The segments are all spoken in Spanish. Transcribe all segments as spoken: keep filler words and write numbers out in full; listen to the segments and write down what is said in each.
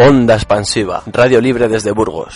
Onda Expansiva, radio libre desde Burgos.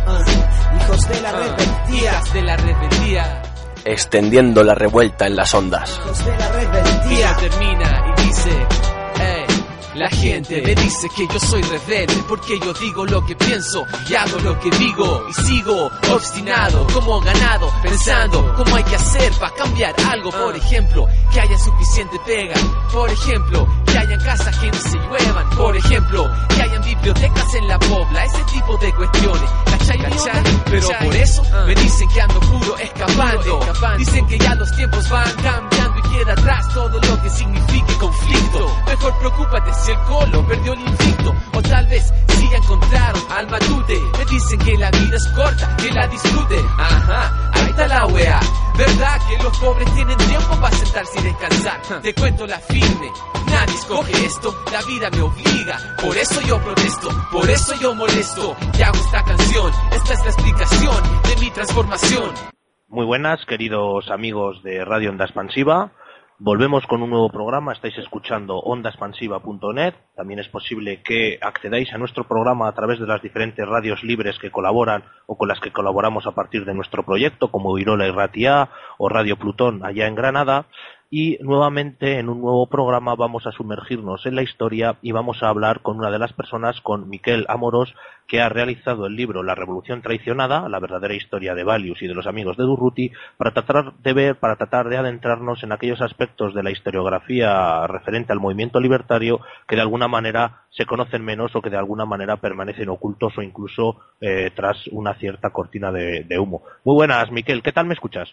Uh, hijos de la rebeldía, de la rebeldía, extendiendo la revuelta en las ondas. hijos de la rebeldía. termina y dice, hey, la gente me dice que yo soy rebelde porque yo digo lo que pienso y hago lo que digo y sigo obstinado como ganado pensando cómo hay que hacer para cambiar algo. Por ejemplo, que haya suficiente pega. Por ejemplo, que hayan casas que no se lluevan. Por ejemplo, que hayan bibliotecas en la pobla. Ese tipo de cuestiones, ¿cachai? ¿Cachai? Pero por eso me dicen que ando puro escapando. Dicen que ya los tiempos van cambiando y queda atrás todo lo que signifique conflicto. Mejor preocúpate si el colo perdió el invicto, o tal vez si ya encontraron al matute. Me dicen que la vida es corta, que la disfrute. Ajá, ahí está la wea. ¿Verdad que los pobres tienen tiempo para sentarse y descansar? Te cuento la firme, nadie escoge esto, la vida me obliga. Por eso yo protesto, por eso yo molesto y hago esta canción. Esta es la explicación de mi transformación. Muy buenas, queridos amigos de Radio Onda Expansiva. Volvemos con un nuevo programa, estáis escuchando onda expansiva punto net. También es posible que accedáis a nuestro programa a través de las diferentes radios libres que colaboran o con las que colaboramos a partir de nuestro proyecto, como Irola y Ratia o Radio Plutón allá en Granada. Y nuevamente en un nuevo programa vamos a sumergirnos en la historia y vamos a hablar con una de las personas, con Miquel Amorós, que ha realizado el libro La Revolución Traicionada, la verdadera historia de Valius y de los amigos de Durruti, para tratar de ver, para tratar de adentrarnos en aquellos aspectos de la historiografía referente al movimiento libertario que de alguna manera se conocen menos o que de alguna manera permanecen ocultos o incluso eh, tras una cierta cortina de, de humo. Muy buenas, Miquel, ¿qué tal me escuchas?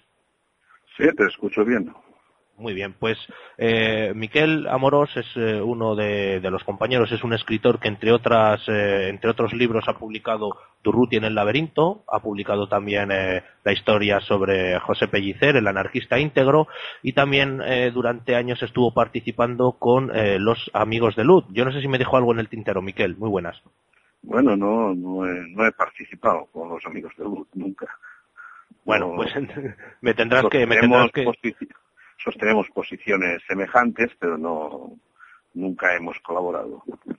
Sí, te escucho bien. Muy bien, pues eh, Miquel Amorós es eh, uno de, de los compañeros, es un escritor que entre otras eh, entre otros libros ha publicado Durruti en el laberinto, ha publicado también eh, la historia sobre José Pellicer, el anarquista íntegro, y también eh, durante años estuvo participando con eh, los amigos de Lud. Yo no sé si me dejó algo en el tintero, Miquel, muy buenas. Bueno, no no he, no he participado con los amigos de Lud, nunca. Bueno, no, pues me tendrás que... Me tendrás que... Sostenemos posiciones semejantes, pero no nunca hemos colaborado.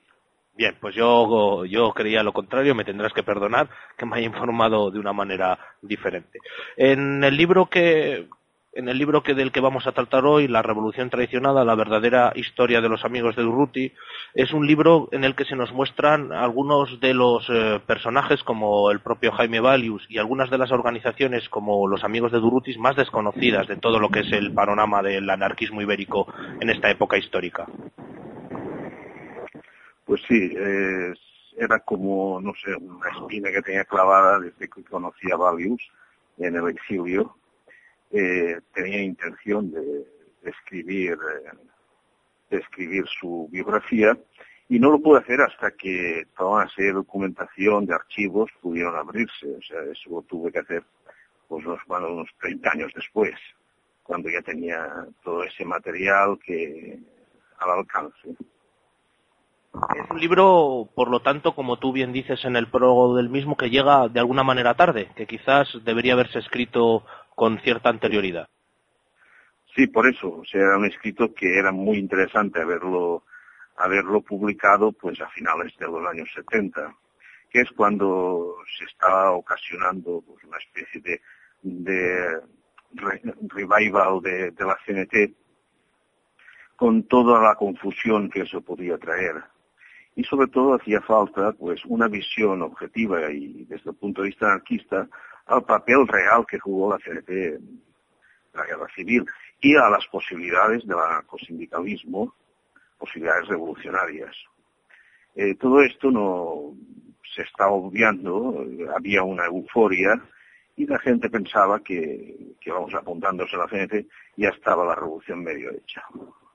Bien, pues yo yo creía lo contrario, me tendrás que perdonar que me haya informado de una manera diferente. En el libro que en el libro que del que vamos a tratar hoy, La Revolución Traicionada, la verdadera historia de los amigos de Durruti, es un libro en el que se nos muestran algunos de los eh, personajes como el propio Jaime Valius y algunas de las organizaciones como los amigos de Durruti más desconocidas de todo lo que es el panorama del anarquismo ibérico en esta época histórica. Pues sí, eh, era como, no sé, una espina que tenía clavada desde que conocí a Valius en el exilio. Eh, tenía intención de, de escribir eh, de escribir su biografía y no lo pude hacer hasta que toda una serie de documentación, de archivos pudieron abrirse. O sea, eso lo tuve que hacer pues unos, bueno, unos treinta años después, cuando ya tenía todo ese material que al alcance. Es un libro, por lo tanto, como tú bien dices en el prólogo del mismo, que llega de alguna manera tarde, que quizás debería haberse escrito con cierta anterioridad. Sí, por eso, o sea, era un escrito que era muy interesante haberlo haberlo publicado pues a finales de los años setenta, que es cuando se estaba ocasionando pues, una especie de, de re, revival de, de la C N T, con toda la confusión que eso podía traer. Y sobre todo hacía falta pues una visión objetiva y desde el punto de vista anarquista al papel real que jugó la C N T en la guerra civil y a las posibilidades del anarcosindicalismo, posibilidades revolucionarias. Eh, todo esto no se estaba obviando, había una euforia y la gente pensaba que, que vamos apuntándose a la C N T, ya estaba la revolución medio hecha.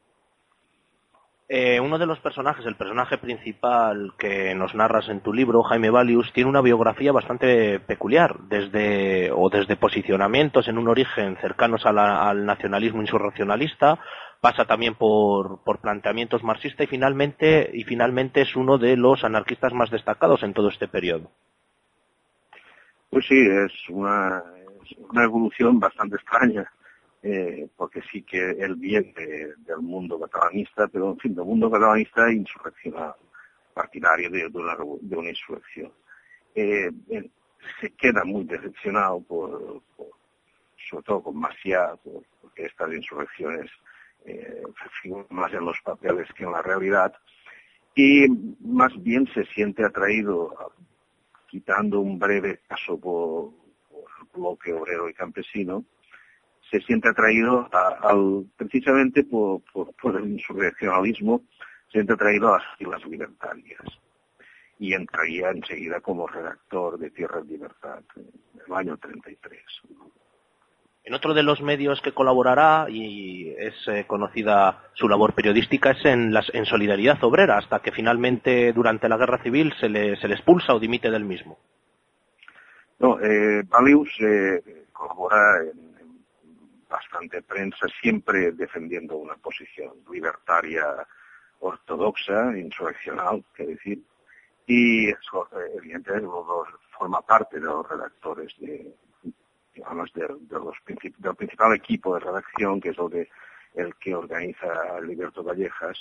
Eh, uno de los personajes, el personaje principal que nos narras en tu libro, Jaime Valius, tiene una biografía bastante peculiar, desde o desde posicionamientos en un origen cercanos a la, al nacionalismo insurreccionalista, pasa también por, por planteamientos marxistas y finalmente y finalmente es uno de los anarquistas más destacados en todo este periodo. Pues sí, es una, es una evolución bastante extraña. Eh, porque sí que él viene de, del mundo catalanista, pero en fin, del mundo catalanista insurreccional. partidario de, de, una, de una insurrección. Eh, eh, se queda muy decepcionado, por, por, sobre todo con Macià, por, porque estas insurrecciones eh, figuran más en los papeles que en la realidad, y más bien se siente atraído, quitando un breve paso por, por el bloque obrero y campesino, se siente atraído a, al, precisamente por, por, por el insurreccionalismo, se siente atraído a las filas libertarias. Y entraría enseguida como redactor de Tierra en Libertad en el año treinta y tres. En otro de los medios que colaborará, y es eh, conocida su labor periodística, es en, las, en Solidaridad Obrera, hasta que finalmente durante la Guerra Civil se le, se le expulsa o dimite del mismo. No, eh, Balius eh, colabora en, en bastante prensa, siempre defendiendo una posición libertaria, ortodoxa, insurreccional, que decir, y eso, evidentemente, forma parte de los redactores de, digamos, de, de los princip del principal equipo de redacción, que es el, de, el que organiza Liberto Callejas,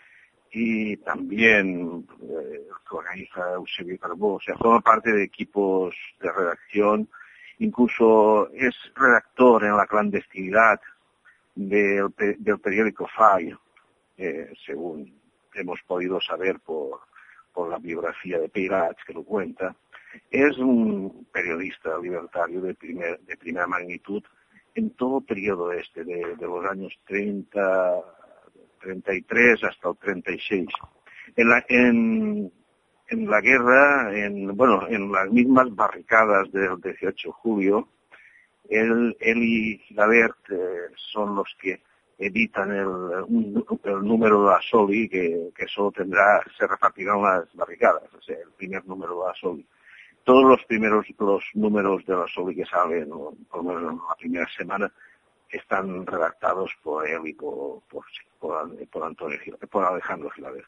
y también eh, el que organiza Eusebio Carbó. O sea, forma parte de equipos de redacción, incluso es redactor en la clandestinidad del, del periódico Fai, eh, según hemos podido saber por por la biografía de Peirats, que lo cuenta. Es un periodista libertario de, primer, de primera magnitud en todo periodo este, de, de los años treinta, treinta y tres hasta el treinta y seis. En la, en, en la guerra, en, bueno, en las mismas barricadas del dieciocho de julio, él, él y Gabert eh, son los que editan el, un, el número de la Soli, que, que solo tendrá, se repartirán las barricadas, o sea, el primer número de la Soli. Todos los primeros, los números de la Soli que salen, o por lo menos en la primera semana, están redactados por él y por, por, por, por Antonio, por Alejandro Gilaber.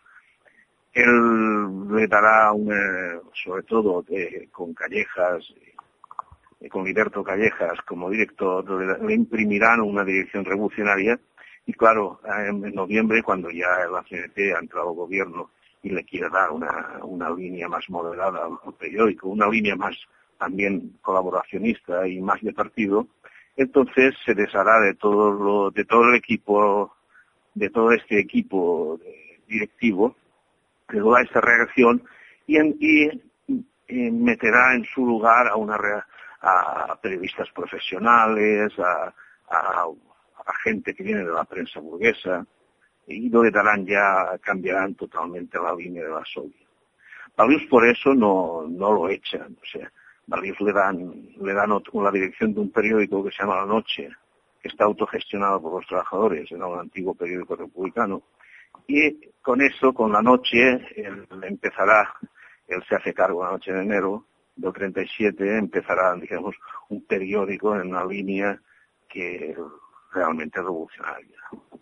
Él le dará una, sobre todo eh, con Callejas, eh, con Liberto Callejas como director, le, le imprimirán una dirección revolucionaria. Y claro, en noviembre, cuando ya la C N T ha entrado al gobierno y le quiere dar una, una línea más moderada al periódico, una línea más también colaboracionista y más de partido, entonces se deshará de todo lo, de todo el equipo, de todo este equipo directivo, de toda esta reacción, y, en, y, y meterá en su lugar a una a periodistas profesionales, a, a a gente que viene de la prensa burguesa, y lo le darán ya, cambiarán totalmente la línea de la Soli. Balius por eso no, no lo echan, o sea, Balius le dan, le dan la dirección de un periódico que se llama La Noche, que está autogestionado por los trabajadores, era un antiguo periódico republicano, y con eso, con La Noche, él empezará, él se hace cargo la noche de enero del treinta y siete, empezará, digamos, un periódico en una línea que realmente revolucionaria.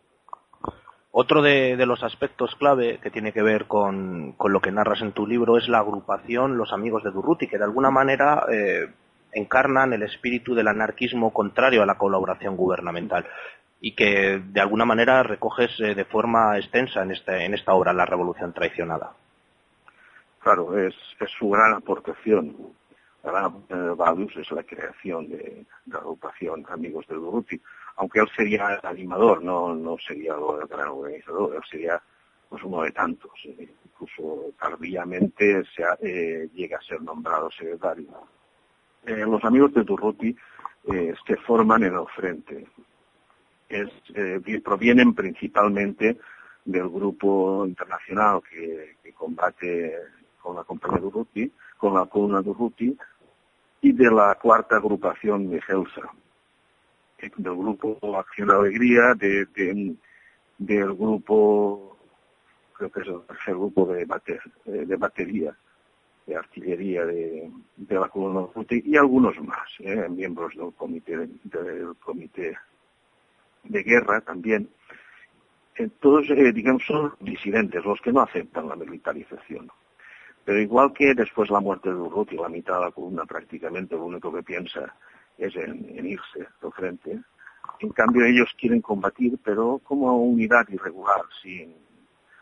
Otro de, de los aspectos clave que tiene que ver con, con lo que narras en tu libro es la agrupación Los Amigos de Durruti, que de alguna manera eh, encarnan el espíritu del anarquismo contrario a la colaboración gubernamental y que de alguna manera recoges eh, de forma extensa en, este, en esta obra, La Revolución Traicionada. Claro, es, es su gran aportación. La gran aportación de Balius es la creación de, de la agrupación Amigos de Durruti. Aunque él sería el animador, no, no sería el gran organizador, él sería pues uno de tantos. Eh, incluso tardíamente se ha, eh, llega a ser nombrado secretario. Eh, los Amigos de Durruti eh, se forman en el frente. Es, eh, provienen principalmente del grupo internacional que, que combate con la compañía Durruti, con la columna Durruti, y de la cuarta agrupación de Gelsa, del grupo Acción de Alegría, de, de, del grupo, creo que es el tercer grupo de, bater, de batería, de artillería de, de la columna Durruti, y algunos más, eh, miembros del comité, del comité de guerra también. Eh, todos, eh, digamos, son disidentes, los que no aceptan la militarización. Pero igual que después la muerte de Durruti, la mitad de la columna prácticamente lo único que piensa es en, en irse del frente. En cambio ellos quieren combatir, pero como unidad irregular, sin,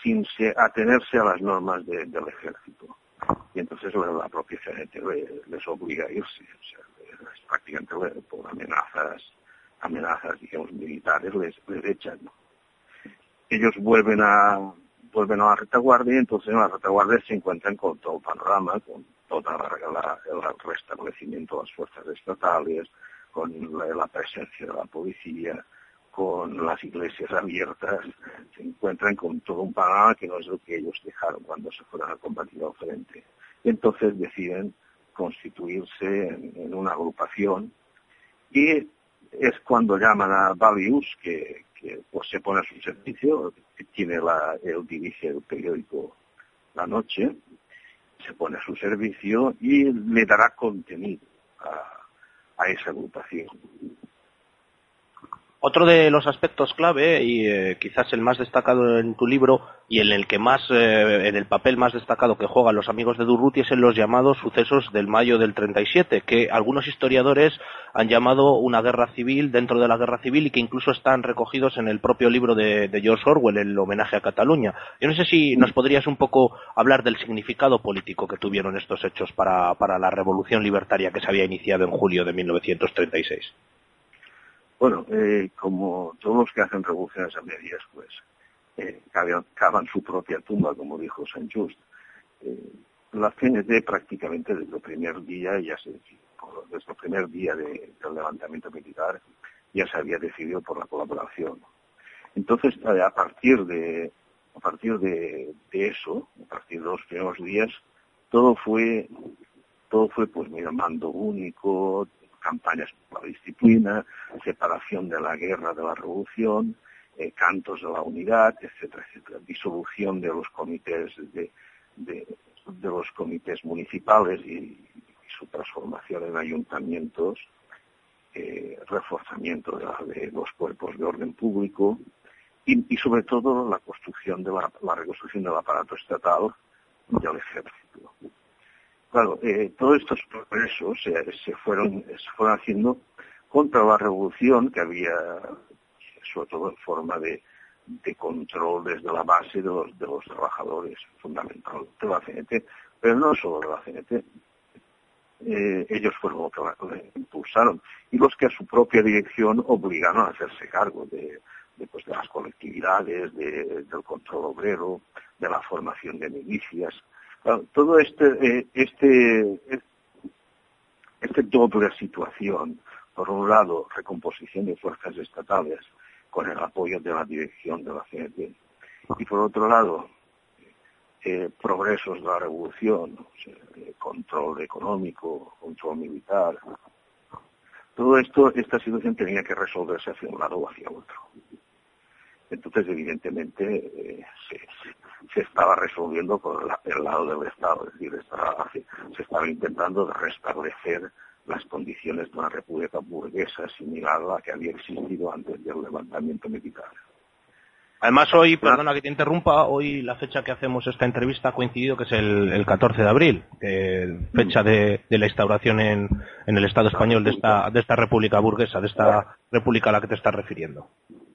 sin se, atenerse a las normas de, del ejército. Y entonces la, la propia C N T les, les obliga a irse, o sea, les, prácticamente les, por amenazas, amenazas, digamos, militares, les, les echan, ¿no? Ellos vuelven a vuelven a la retaguardia, y entonces en la retaguardia se encuentran con todo el panorama, con todo el restablecimiento de las fuerzas estatales, con la, la presencia de la policía, con las iglesias abiertas, se encuentran con todo un panorama que no es lo que ellos dejaron cuando se fueron a combatir al frente. Y entonces deciden constituirse en, en una agrupación, y es cuando llaman a Balius, que, que pues se pone a su servicio, que tiene la, él dirige el periódico La Noche, se pone a su servicio y le dará contenido a, a esa agrupación. Otro de los aspectos clave, y eh, quizás el más destacado en tu libro, y en el que más, eh, en el papel más destacado que juegan los amigos de Durruti, es en los llamados sucesos del mayo del treinta y siete, que algunos historiadores han llamado una guerra civil dentro de la guerra civil, y que incluso están recogidos en el propio libro de, de George Orwell, el homenaje a Cataluña. Yo no sé si nos podrías un poco hablar del significado político que tuvieron estos hechos para, para la revolución libertaria que se había iniciado en julio de mil novecientos treinta y seis. Bueno, eh, como todos los que hacen revoluciones a medias, pues, eh, cavan, cavan su propia tumba, como dijo Saint Just. Eh, la C N T prácticamente desde el primer día, ya se, desde el primer día de, del levantamiento militar, ya se había decidido por la colaboración. Entonces, a partir de, a partir de, de eso, a partir de los primeros días, todo fue, todo fue, pues, mira, mando único, campañas por la disciplina, separación de la guerra de la revolución, eh, cantos de la unidad, etcétera, etcétera, disolución de los comités de, de, de los comités municipales y, y su transformación en ayuntamientos, eh, reforzamiento de, la, de los cuerpos de orden público y, y sobre todo la construcción de la, la reconstrucción del aparato estatal y del ejército. Claro, eh, todos estos progresos se, se, fueron, se fueron haciendo contra la revolución que había, sobre todo en forma de, de control desde la base de los, de los trabajadores, fundamentalmente de la C N T, pero no solo de la C N T. Eh, ellos fueron los que la, la impulsaron, y los que a su propia dirección obligaron a hacerse cargo de, de, pues, de las colectividades, de, del control obrero, de la formación de milicias. Todo este, eh, este, este doble situación, por un lado, recomposición de fuerzas estatales con el apoyo de la dirección de la C N T, y por otro lado, eh, progresos de la revolución, o sea, eh, control económico, control militar. Todo esto, esta situación tenía que resolverse hacia un lado o hacia otro. Entonces, evidentemente, eh, se, se estaba resolviendo por la, el lado del Estado, es decir, estaba, se estaba intentando restablecer las condiciones de una república burguesa similar a la que había existido antes del levantamiento militar. Además, hoy, perdona que te interrumpa, hoy la fecha que hacemos esta entrevista ha coincidido que es el, el catorce de abril, que fecha de, de la instauración en, en el Estado español de esta, de esta república burguesa, de esta república a la que te estás refiriendo.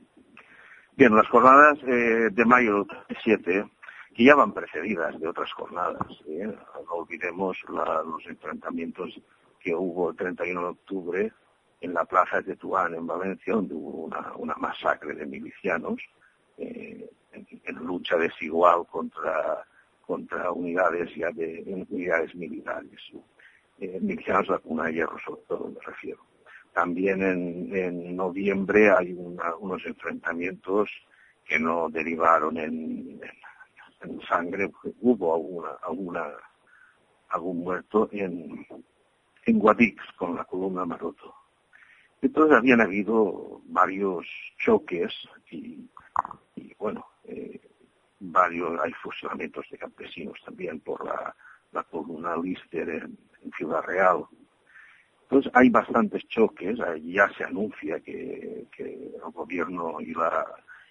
Bien, las jornadas eh, de mayo del treinta y siete, que ya van precedidas de otras jornadas, ¿eh? No olvidemos la, los enfrentamientos que hubo el treinta y uno de octubre en la plaza de Tetuán, en Valencia, donde hubo una, una masacre de milicianos eh, en, en lucha desigual contra, contra unidades ya de unidades militares. Eh, milicianos de la Cuna de Hierro, sobre todo, me refiero. También en, en noviembre hay una, unos enfrentamientos que no derivaron en, en, en sangre. Hubo alguna, alguna, algún muerto en, en Guadix con la columna Maroto. Entonces habían habido varios choques y, y bueno, eh, varios, hay fusilamientos de campesinos también por la, la columna Lister en, en Ciudad Real. Entonces hay bastantes choques, ya se anuncia que, que el gobierno y la,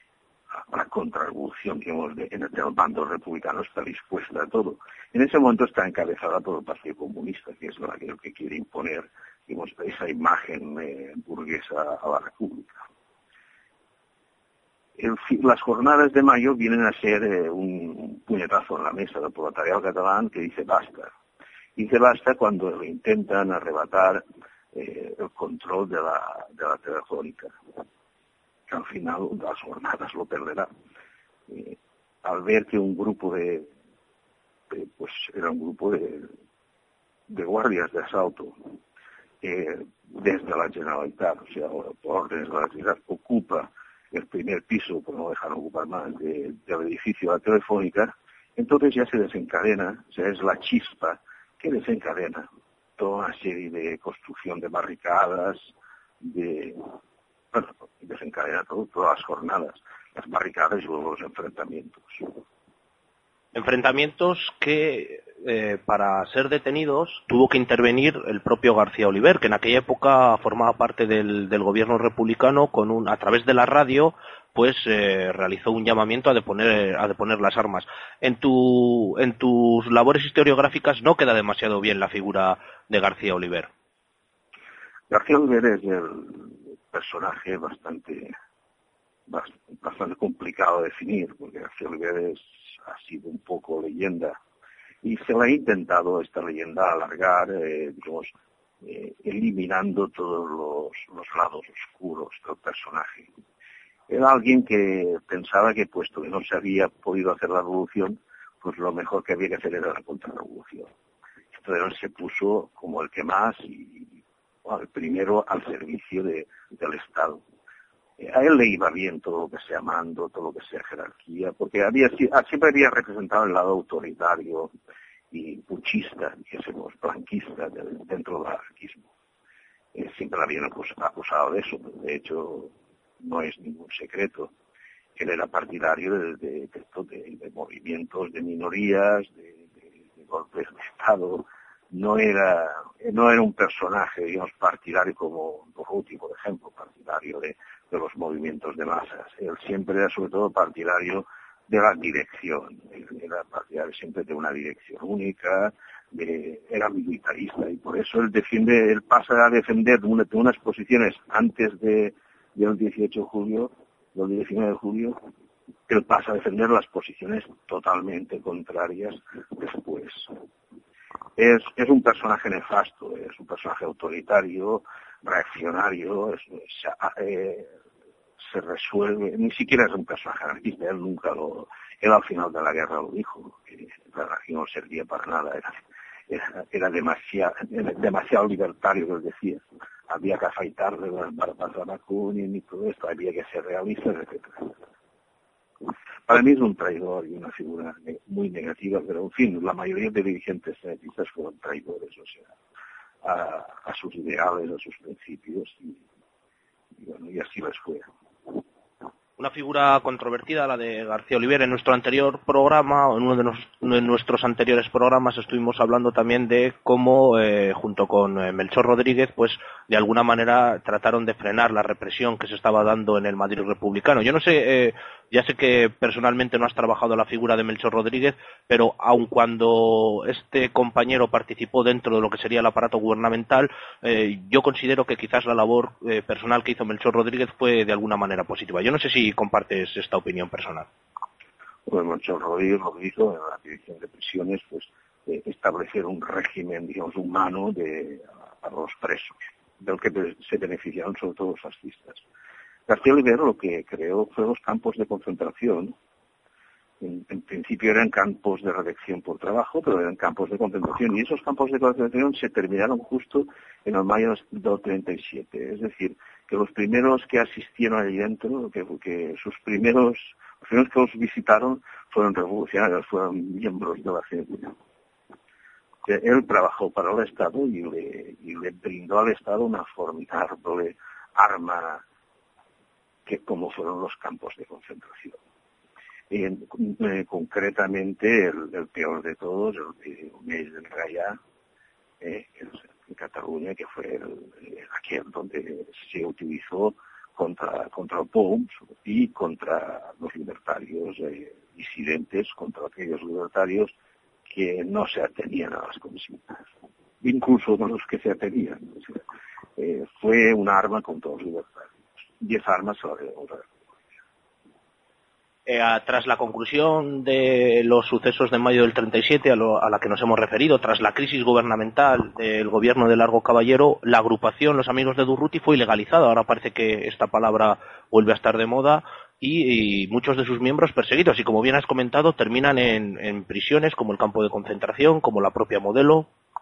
la contrarrevolución, digamos, de, en el bando republicano está dispuesta a todo. En ese momento está encabezada por el Partido Comunista, que es la que, que quiere imponer, digamos, esa imagen eh, burguesa a la República. el, las jornadas de mayo vienen a ser eh, un puñetazo en la mesa del proletariado catalán que dice basta. Dice basta cuando le intentan arrebatar eh, el control de la, de la telefónica, que al final las jornadas lo perderá. Eh, al ver que un grupo de, de pues era un grupo de, de guardias de asalto eh, desde la Generalitat, o sea, por órdenes de la Generalitat, ocupa el primer piso, por no dejar ocupar más, de, del edificio de la telefónica, entonces ya se desencadena, o sea, es la chispa que desencadena toda una serie de construcción de barricadas, de, bueno, desencadena todo, todas las jornadas, las barricadas y luego los enfrentamientos. Enfrentamientos que, eh, para ser detenidos, tuvo que intervenir el propio García Oliver, que en aquella época formaba parte del, del gobierno republicano, con un, a través de la radio, pues eh, realizó un llamamiento a deponer, a deponer las armas. En, tu, en tus labores historiográficas no queda demasiado bien la figura de García Oliver. García Oliver es el personaje bastante, bastante complicado de definir, porque García Oliver es, ha sido un poco leyenda, y se le ha intentado esta leyenda alargar, eh, digamos, eh, eliminando todos los, los lados oscuros del personaje. Era alguien que pensaba que, puesto que no se había podido hacer la revolución, pues lo mejor que había que hacer era la contrarrevolución. Entonces se puso como el que más y bueno, el primero al servicio de, del Estado. Eh, a él le iba bien todo lo que sea mando, todo lo que sea jerarquía, porque había siempre había representado el lado autoritario y puchista, dijésemos, blanquista de, dentro del anarquismo. Eh, siempre la habían acusado de eso, de hecho no es ningún secreto. Él era partidario de, de, de, de, de movimientos de minorías, de, de, de golpes de Estado. No era no era un personaje, digamos, partidario como Durruti, por ejemplo, partidario de, de los movimientos de masas. Él siempre era sobre todo partidario de la dirección. Él era partidario siempre de una dirección única, de, era militarista, y por eso él defiende, él pasa a defender una, de unas posiciones antes de del dieciocho de julio, del diecinueve de julio, él pasa a defender las posiciones totalmente contrarias después. Es, es un personaje nefasto, es un personaje autoritario, reaccionario, es, es, eh, se resuelve, ni siquiera es un personaje anarquista, él nunca lo, él al final de la guerra lo dijo, que la anarquía no servía para nada, era, era, era demasiado, era demasiado libertario, que él decía. Había que afeitarle las barbas a Bakunin y todo esto, había que ser realistas, etcétera. Para mí es un traidor y una figura muy negativa, pero en fin, la mayoría de dirigentes anarquistas fueron traidores, o sea, a, a sus ideales, a sus principios, y, y bueno, y así les fue. Una figura controvertida, la de García Oliver. En nuestro anterior programa, o en uno de, nos, de nuestros anteriores programas, estuvimos hablando también de cómo, eh, junto con eh, Melchor Rodríguez, pues de alguna manera trataron de frenar la represión que se estaba dando en el Madrid republicano. Yo no sé, eh, ya sé que personalmente no has trabajado la figura de Melchor Rodríguez, pero aun cuando este compañero participó dentro de lo que sería el aparato gubernamental, eh, yo considero que quizás la labor eh, personal que hizo Melchor Rodríguez fue de alguna manera positiva. Yo no sé si compartes esta opinión personal. Bueno, Melchor Rodríguez lo hizo en la dirección de prisiones, pues eh, establecer un régimen, digamos, humano de, a, a los presos, del que se beneficiaron sobre todo los fascistas. García Oliver lo que creó fue los campos de concentración. En, en principio eran campos de reelección por trabajo, pero eran campos de concentración, y esos campos de concentración se terminaron justo en el mayo del treinta y siete. Es decir, que los primeros que asistieron allí dentro, que, que sus primeros, los primeros que los visitaron fueron revolucionarios, fueron miembros de la C N T. Él trabajó para el Estado y le, y le brindó al Estado una formidable arma, que como fueron los campos de concentración. Y en, eh, concretamente el, el peor de todos, el de Omeis del Rayá, eh, en Cataluña, que fue el, el, aquel donde se utilizó contra, contra el P O U M y contra los libertarios eh, disidentes, contra aquellos libertarios que no se atenían a las consignas, incluso con los que se atenían. O sea, eh, fue un arma contra los libertarios. Diez armas a la de otra. eh, a, tras la conclusión de los sucesos de mayo del treinta y siete, a, lo, a la que nos hemos referido, tras la crisis gubernamental del gobierno de Largo Caballero, la agrupación Los Amigos de Durruti fue ilegalizada. Ahora parece que esta palabra vuelve a estar de moda y, y muchos de sus miembros perseguidos. Y como bien has comentado, terminan en, en prisiones como el campo de concentración, como la propia Modelo.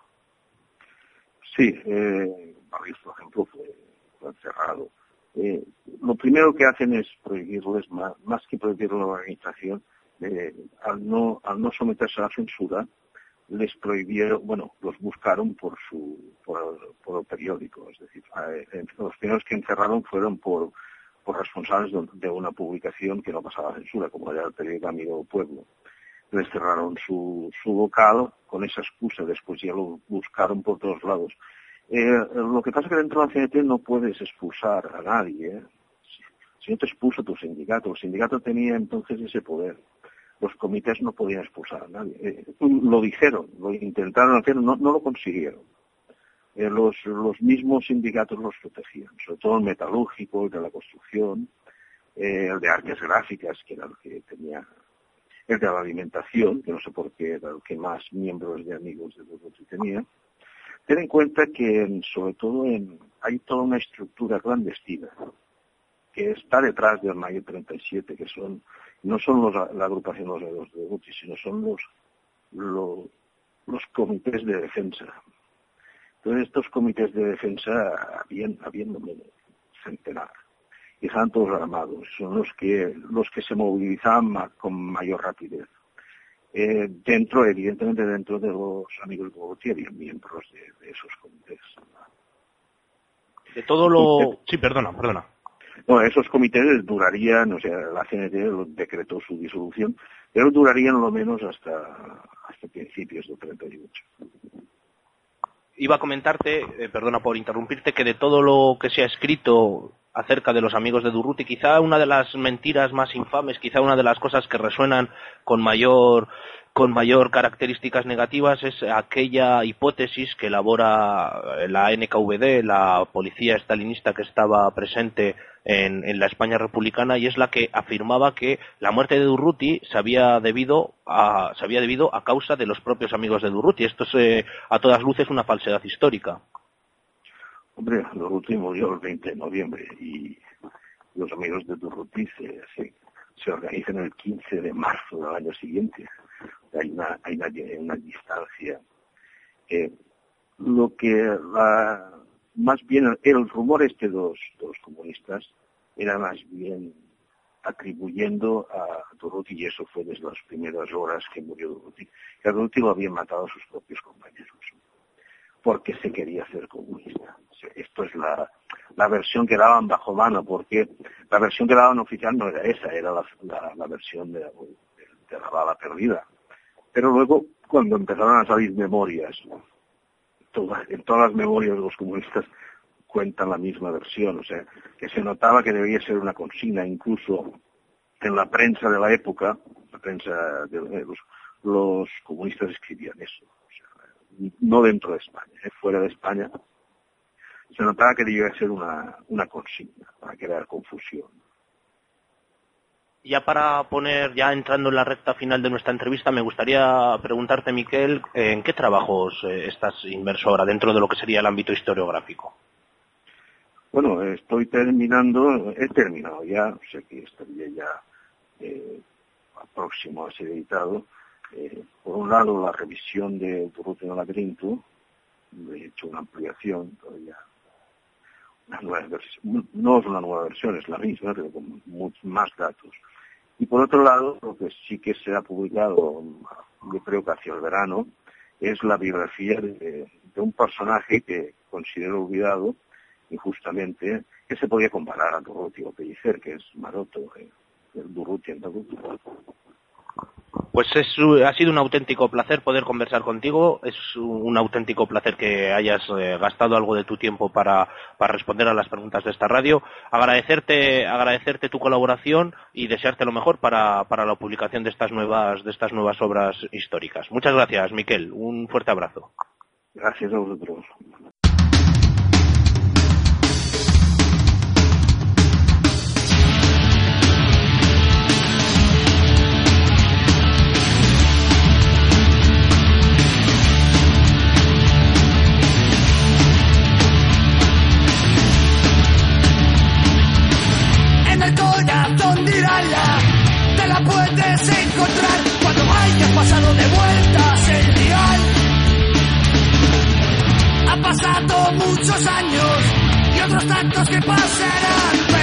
Sí, eh, París, por ejemplo, fue, fue encerrado. Eh, lo primero que hacen es prohibirles, más, más que prohibir la organización, eh, al no al no someterse a la censura, les prohibieron, bueno, los buscaron por su por, por el periódico, es decir, eh, los primeros que encerraron fueron por, por responsables de, de una publicación que no pasaba censura, como era el periódico Amigo del Pueblo. Les cerraron su, su local con esa excusa, después ya lo buscaron por todos lados. Eh, lo que pasa es que dentro de la C N T no puedes expulsar a nadie. ¿eh? Si, si no te expulsa tu sindicato, el sindicato tenía entonces ese poder. Los comités no podían expulsar a nadie. Eh, lo dijeron, lo intentaron hacer, no, no lo consiguieron. Eh, los, los mismos sindicatos los protegían, sobre todo el metalúrgico, el de la construcción, eh, el de artes gráficas, que era el que tenía, el de la alimentación, que no sé por qué era el que más miembros de Amigos de Durruti tenía. Ten en cuenta que, sobre todo, en, hay toda una estructura clandestina que está detrás del mayo treinta y siete, que son no son los, la agrupación de los de Durruti, sino son los, los, los comités de defensa. Entonces, estos comités de defensa, habían, habiendo centenar, y estaban todos armados, son los que, los que se movilizaban ma, con mayor rapidez. Eh, dentro, evidentemente, dentro de los Amigos de Durruti había miembros de, de esos comités. De todo lo... Sí, perdona, perdona. No, esos comités durarían, o sea, la C N T decretó su disolución, pero durarían lo menos hasta, hasta principios del treinta y ocho. Iba a comentarte, eh, perdona por interrumpirte, que de todo lo que se ha escrito acerca de los Amigos de Durruti, quizá una de las mentiras más infames, quizá una de las cosas que resuenan con mayor con mayor características negativas es aquella hipótesis que elabora la N K V D, la policía estalinista que estaba presente en, en la España republicana, y es la que afirmaba que la muerte de Durruti se había debido a, se había debido a causa de los propios Amigos de Durruti. Esto es eh, a todas luces una falsedad histórica. Hombre, Durruti murió el veinte de noviembre y los Amigos de Durruti se, se, se organizan el quince de marzo del año siguiente. Hay una, hay una, una distancia. Eh, lo que la, más bien el, el rumor este de los, de los comunistas era más bien atribuyendo a Durruti, y eso fue desde las primeras horas que murió Durruti, que a Durruti lo habían matado a sus propios compañeros, porque se quería hacer comunista. O sea, esto es la, la versión que daban bajo mano, porque la versión que daban oficial no era esa, era la, la, la versión de, de, de la bala perdida. Pero luego, cuando empezaron a salir memorias, todas, en todas las memorias de los comunistas cuentan la misma versión, o sea, que se notaba que debía ser una consigna, incluso en la prensa de la época, la prensa de los, los comunistas escribían eso, o sea, no dentro de España, ¿eh? Fuera de España, se notaba que debía ser una, una consigna para crear confusión. Ya para poner, ya entrando en la recta final de nuestra entrevista, me gustaría preguntarte, Miquel, ¿en qué trabajos eh, estás inmerso ahora dentro de lo que sería el ámbito historiográfico? Bueno, estoy terminando, he terminado ya, o sea que estaría ya eh, próximo a ser editado. Eh, por un lado, la revisión de Durruti en el laberinto, he hecho una ampliación, todavía una nueva versión, no es una nueva versión, es la misma, pero con muchos más datos. Y por otro lado, lo que sí que se ha publicado, yo creo que hacia el verano, es la biografía de, de un personaje que considero olvidado injustamente, que se podía comparar a Durruti o Pellicer, que es Maroto, eh, el Durruti en Durruti. Pues es, ha sido un auténtico placer poder conversar contigo, es un auténtico placer que hayas eh, gastado algo de tu tiempo para, para responder a las preguntas de esta radio. Agradecerte, agradecerte tu colaboración y desearte lo mejor para, para la publicación de estas nuevas, de estas nuevas obras históricas. Muchas gracias, Miquel. Un fuerte abrazo. Gracias a vosotros. muchos años y otros tantos que pasarán.